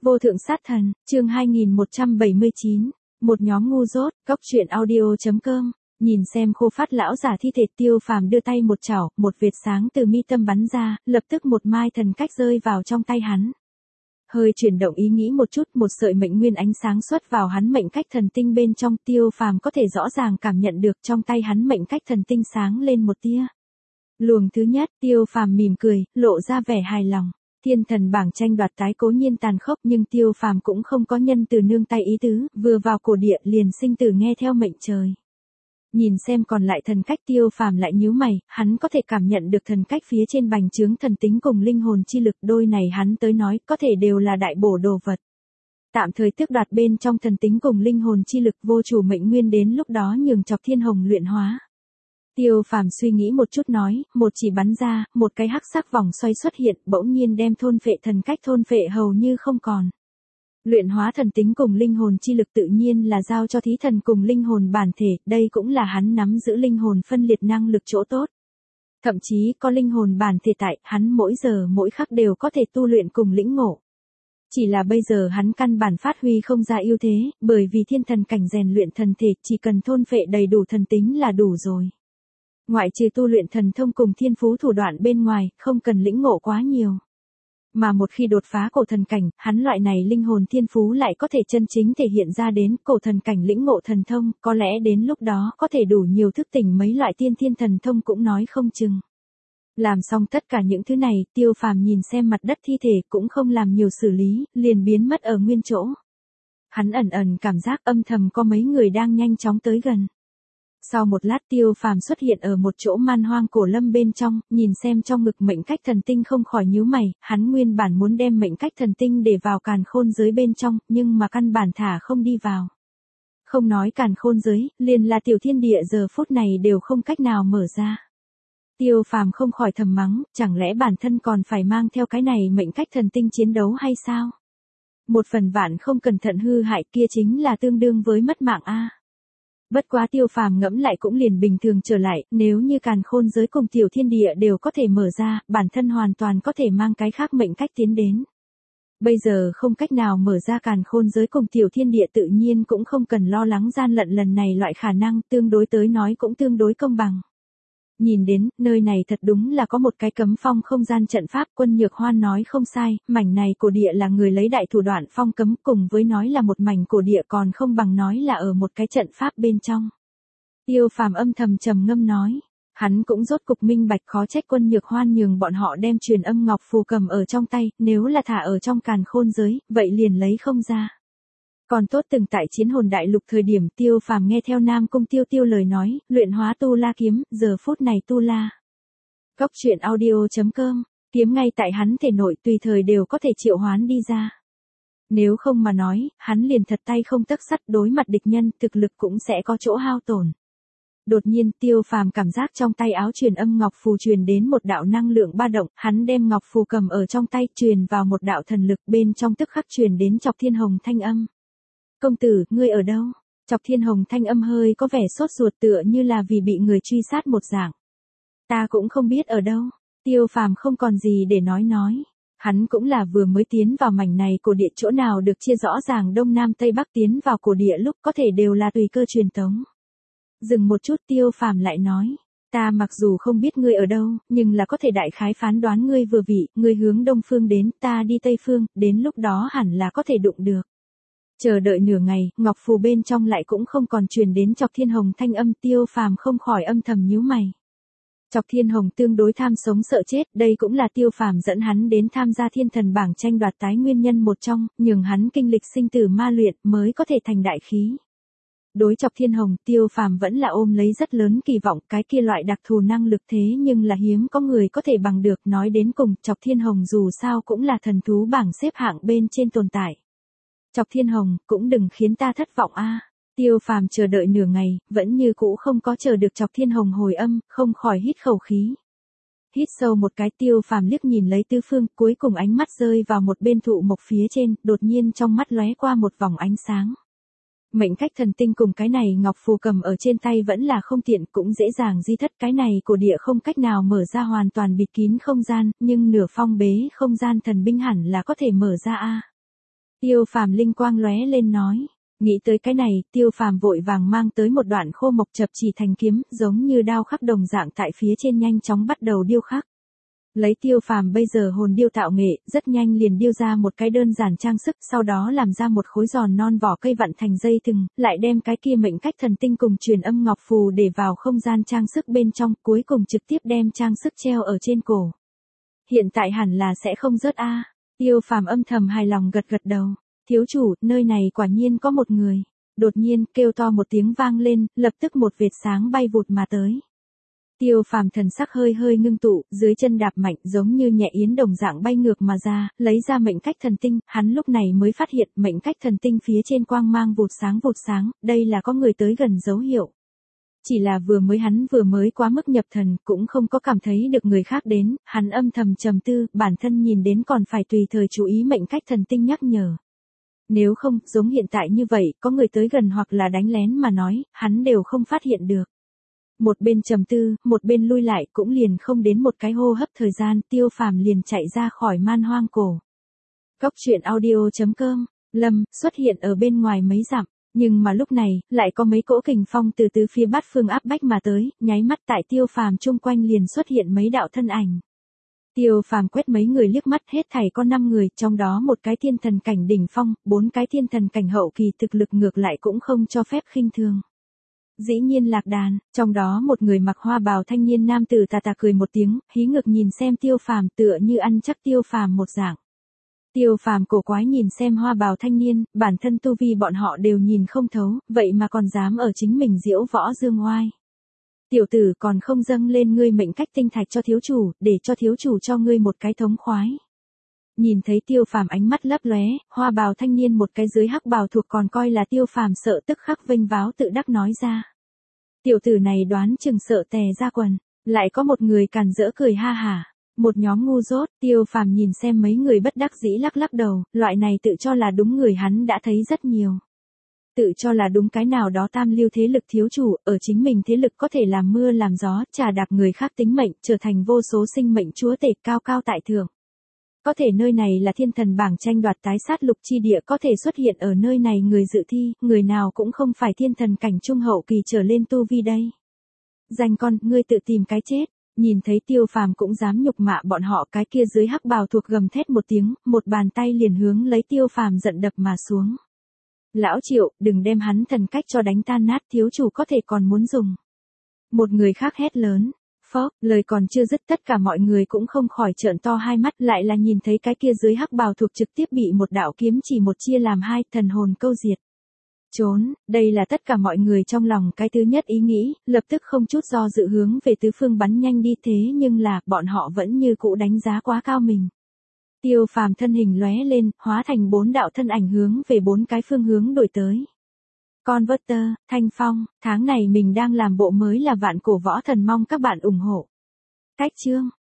Vô thượng sát thần, chương 2179, một nhóm ngu dốt, góc truyện audio.com, nhìn xem khô phát lão giả thi thể Tiêu Phàm đưa tay một chảo, một vệt sáng từ mi tâm bắn ra, lập tức một mai thần cách rơi vào trong tay hắn. Hơi chuyển động ý nghĩ một chút, một sợi mệnh nguyên ánh sáng xuất vào hắn mệnh cách thần tinh bên trong, Tiêu Phàm có thể rõ ràng cảm nhận được trong tay hắn mệnh cách thần tinh sáng lên một tia. Luồng thứ nhất, Tiêu Phàm mỉm cười, lộ ra vẻ hài lòng. Thiên thần bảng tranh đoạt tái cố nhiên tàn khốc, nhưng Tiêu Phàm cũng không có nhân từ nương tay ý tứ, vừa vào cổ địa liền sinh tử nghe theo mệnh trời. Nhìn xem còn lại thần cách, Tiêu Phàm lại nhíu mày, hắn có thể cảm nhận được thần cách phía trên bành trướng thần tính cùng linh hồn chi lực, đôi này hắn tới nói có thể đều là đại bổ đồ vật. Tạm thời tước đoạt bên trong thần tính cùng linh hồn chi lực, vô chủ mệnh nguyên đến lúc đó nhường Chọc Thiên Hồng luyện hóa. Tiêu Phàm suy nghĩ một chút nói, một chỉ bắn ra, một cái hắc sắc vòng xoay xuất hiện, bỗng nhiên đem thôn phệ thần cách thôn phệ hầu như không còn. Luyện hóa thần tính cùng linh hồn chi lực tự nhiên là giao cho thí thần cùng linh hồn bản thể, đây cũng là hắn nắm giữ linh hồn phân liệt năng lực chỗ tốt. Thậm chí có linh hồn bản thể tại, hắn mỗi giờ mỗi khắc đều có thể tu luyện cùng lĩnh ngộ. Chỉ là bây giờ hắn căn bản phát huy không ra ưu thế, bởi vì thiên thần cảnh rèn luyện thần thể chỉ cần thôn phệ đầy đủ thần tính là đủ rồi. Ngoại trừ tu luyện thần thông cùng thiên phú thủ đoạn bên ngoài, không cần lĩnh ngộ quá nhiều. Mà một khi đột phá cổ thần cảnh, hắn loại này linh hồn thiên phú lại có thể chân chính thể hiện ra đến cổ thần cảnh lĩnh ngộ thần thông, có lẽ đến lúc đó có thể đủ nhiều thức tỉnh mấy loại tiên thiên thần thông cũng nói không chừng. Làm xong tất cả những thứ này, Tiêu Phàm nhìn xem mặt đất thi thể cũng không làm nhiều xử lý, liền biến mất ở nguyên chỗ. Hắn ẩn ẩn cảm giác âm thầm có mấy người đang nhanh chóng tới gần. Sau một lát Tiêu Phàm xuất hiện ở một chỗ man hoang cổ lâm bên trong, nhìn xem trong ngực mệnh cách thần tinh không khỏi nhíu mày, hắn nguyên bản muốn đem mệnh cách thần tinh để vào càn khôn giới bên trong, nhưng mà căn bản thả không đi vào. Không nói càn khôn giới, liền là tiểu thiên địa giờ phút này đều không cách nào mở ra. Tiêu Phàm không khỏi thầm mắng, chẳng lẽ bản thân còn phải mang theo cái này mệnh cách thần tinh chiến đấu hay sao? Một phần vạn không cẩn thận hư hại kia chính là tương đương với mất mạng a. Bất quá Tiêu Phàm ngẫm lại cũng liền bình thường trở lại, nếu như càn khôn giới cùng tiểu thiên địa đều có thể mở ra, bản thân hoàn toàn có thể mang cái khác mệnh cách tiến đến. Bây giờ không cách nào mở ra càn khôn giới cùng tiểu thiên địa tự nhiên cũng không cần lo lắng gian lận lần này loại khả năng tương đối tới nói cũng tương đối công bằng. Nhìn đến, nơi này thật đúng là có một cái cấm phong không gian trận pháp, Quân Nhược Hoan nói không sai, mảnh này cổ địa là người lấy đại thủ đoạn phong cấm, cùng với nói là một mảnh cổ địa còn không bằng nói là ở một cái trận pháp bên trong. Tiêu Phàm âm thầm trầm ngâm nói, hắn cũng rốt cục minh bạch khó trách Quân Nhược Hoan nhường bọn họ đem truyền âm ngọc phù cầm ở trong tay, nếu là thả ở trong càn khôn giới, vậy liền lấy không ra. Còn tốt từng tại chiến hồn đại lục thời điểm Tiêu Phàm nghe theo Nam Cung Tiêu Tiêu lời nói, luyện hóa tu la kiếm, giờ phút này tu la. Góc truyện audio.com, kiếm ngay tại hắn thể nội tùy thời đều có thể triệu hoán đi ra. Nếu không mà nói, hắn liền thật tay không tấc sắt đối mặt địch nhân, thực lực cũng sẽ có chỗ hao tổn. Đột nhiên Tiêu Phàm cảm giác trong tay áo truyền âm ngọc phù truyền đến một đạo năng lượng ba động, hắn đem ngọc phù cầm ở trong tay truyền vào một đạo thần lực bên trong tức khắc truyền đến Chọc Thiên Hồng thanh âm. Công tử, ngươi ở đâu? Chọc Thiên Hồng thanh âm hơi có vẻ sốt ruột tựa như là vì bị người truy sát một dạng. Ta cũng không biết ở đâu. Tiêu Phàm không còn gì để nói. Hắn cũng là vừa mới tiến vào mảnh này cổ địa, chỗ nào được chia rõ ràng đông nam tây bắc, tiến vào cổ địa lúc có thể đều là tùy cơ truyền tống. Dừng một chút Tiêu Phàm lại nói. Ta mặc dù không biết ngươi ở đâu, nhưng là có thể đại khái phán đoán ngươi vừa vị, ngươi hướng đông phương đến, ta đi tây phương, đến lúc đó hẳn là có thể đụng được. Chờ đợi nửa ngày, ngọc phù bên trong lại cũng không còn truyền đến Chọc Thiên Hồng thanh âm, Tiêu Phàm không khỏi âm thầm nhíu mày. Chọc Thiên Hồng tương đối tham sống sợ chết, đây cũng là Tiêu Phàm dẫn hắn đến tham gia thiên thần bảng tranh đoạt tái nguyên nhân một trong, nhường hắn kinh lịch sinh tử ma luyện mới có thể thành đại khí. Đối Chọc Thiên Hồng, Tiêu Phàm vẫn là ôm lấy rất lớn kỳ vọng, cái kia loại đặc thù năng lực thế nhưng là hiếm có người có thể bằng được, nói đến cùng, Chọc Thiên Hồng dù sao cũng là thần thú bảng xếp hạng bên trên tồn tại. Chọc Thiên Hồng, cũng đừng khiến ta thất vọng a. Tiêu Phàm chờ đợi nửa ngày, vẫn như cũ không có chờ được Chọc Thiên Hồng hồi âm, không khỏi hít khẩu khí. Hít sâu một cái, Tiêu Phàm liếc nhìn lấy tứ phương, cuối cùng ánh mắt rơi vào một bên thụ mộc phía trên, đột nhiên trong mắt lóe qua một vòng ánh sáng. Mệnh cách thần tinh cùng cái này ngọc phù cầm ở trên tay vẫn là không tiện, cũng dễ dàng di thất, cái này cổ địa không cách nào mở ra hoàn toàn bịt kín không gian, nhưng nửa phong bế không gian thần binh hẳn là có thể mở ra a. Tiêu Phàm linh quang lóe lên nói. Nghĩ tới cái này, Tiêu Phàm vội vàng mang tới một đoạn khô mộc chập chỉ thành kiếm, giống như đao khắc đồng dạng tại phía trên nhanh chóng bắt đầu điêu khắc. Lấy Tiêu Phàm bây giờ hồn điêu tạo nghệ, rất nhanh liền điêu ra một cái đơn giản trang sức, sau đó làm ra một khối giòn non vỏ cây vặn thành dây thừng, lại đem cái kia mệnh cách thần tinh cùng truyền âm ngọc phù để vào không gian trang sức bên trong, cuối cùng trực tiếp đem trang sức treo ở trên cổ. Hiện tại hẳn là sẽ không rớt a. Tiêu Phàm âm thầm hài lòng gật gật đầu. Thiếu chủ, nơi này quả nhiên có một người. Đột nhiên, kêu to một tiếng vang lên, lập tức một vệt sáng bay vụt mà tới. Tiêu Phàm thần sắc hơi hơi ngưng tụ, dưới chân đạp mạnh giống như nhẹ yến đồng dạng bay ngược mà ra, lấy ra mệnh cách thần tinh, hắn lúc này mới phát hiện mệnh cách thần tinh phía trên quang mang vụt sáng, đây là có người tới gần dấu hiệu. Chỉ là hắn vừa mới quá mức nhập thần, cũng không có cảm thấy được người khác đến, hắn âm thầm trầm tư, bản thân nhìn đến còn phải tùy thời chú ý mệnh cách thần tinh nhắc nhở. Nếu không, giống hiện tại như vậy, có người tới gần hoặc là đánh lén mà nói, hắn đều không phát hiện được. Một bên trầm tư, một bên lui lại, cũng liền không đến một cái hô hấp thời gian, Tiêu Phàm liền chạy ra khỏi man hoang cổ. Cóc truyện audio.com, Lâm, xuất hiện ở bên ngoài mấy dặm, nhưng mà lúc này, lại có mấy cỗ kình phong từ tứ phía bát phương áp bách mà tới, nháy mắt tại Tiêu Phàm chung quanh liền xuất hiện mấy đạo thân ảnh. Tiêu Phàm quét mấy người liếc mắt, hết thảy có 5 người, trong đó một cái thiên thần cảnh đỉnh phong, 4 cái thiên thần cảnh hậu kỳ, thực lực ngược lại cũng không cho phép khinh thường. Dĩ nhiên Lạc Đàn, trong đó một người mặc hoa bào thanh niên nam tử tà tà cười một tiếng, hí ngược nhìn xem Tiêu Phàm, tựa như ăn chắc Tiêu Phàm một dạng. Tiêu Phàm cổ quái nhìn xem hoa bào thanh niên, bản thân tu vi bọn họ đều nhìn không thấu, vậy mà còn dám ở chính mình diễu võ dương oai. Tiểu tử, còn không dâng lên ngươi mệnh cách tinh thạch cho thiếu chủ, để cho thiếu chủ cho ngươi một cái thống khoái. Nhìn thấy Tiêu Phàm ánh mắt lấp lóe, hoa bào thanh niên một cái dưới hắc bào thuộc còn coi là Tiêu Phàm sợ tức khắc vênh váo tự đắc nói ra. Tiểu tử này đoán chừng sợ tè ra quần, lại có một người càn rỡ cười ha hả. Một nhóm ngu dốt, Tiêu Phàm nhìn xem mấy người bất đắc dĩ lắc lắc đầu, loại này tự cho là đúng người hắn đã thấy rất nhiều. Tự cho là đúng cái nào đó tam lưu thế lực thiếu chủ, ở chính mình thế lực có thể làm mưa làm gió, trà đạp người khác tính mệnh, trở thành vô số sinh mệnh chúa tể cao cao tại thượng. Có thể nơi này là thiên thần bảng tranh đoạt tái sát lục chi địa, có thể xuất hiện ở nơi này người dự thi, người nào cũng không phải thiên thần cảnh trung hậu kỳ trở lên tu vi đây. Danh con, ngươi tự tìm cái chết. Nhìn thấy Tiêu Phàm cũng dám nhục mạ bọn họ, cái kia dưới hắc bào thuộc gầm thét một tiếng, một bàn tay liền hướng lấy Tiêu Phàm giận đập mà xuống. Lão Triệu, đừng đem hắn thần cách cho đánh tan nát, thiếu chủ có thể còn muốn dùng. Một người khác hét lớn. Phốc, lời còn chưa dứt, tất cả mọi người cũng không khỏi trợn to hai mắt, lại là nhìn thấy cái kia dưới hắc bào thuộc trực tiếp bị một đạo kiếm chỉ một chia làm hai, thần hồn câu diệt. Trốn, đây là tất cả mọi người trong lòng cái thứ nhất ý nghĩ, lập tức không chút do dự hướng về tứ phương bắn nhanh đi, thế nhưng là, bọn họ vẫn như cũ đánh giá quá cao mình. Tiêu Phàm thân hình lóe lên, hóa thành 4 đạo thân ảnh hướng về 4 cái phương hướng đổi tới. Converter, Thanh Phong, tháng này mình đang làm bộ mới là Vạn Cổ Võ Thần, mong các bạn ủng hộ. Cách chương.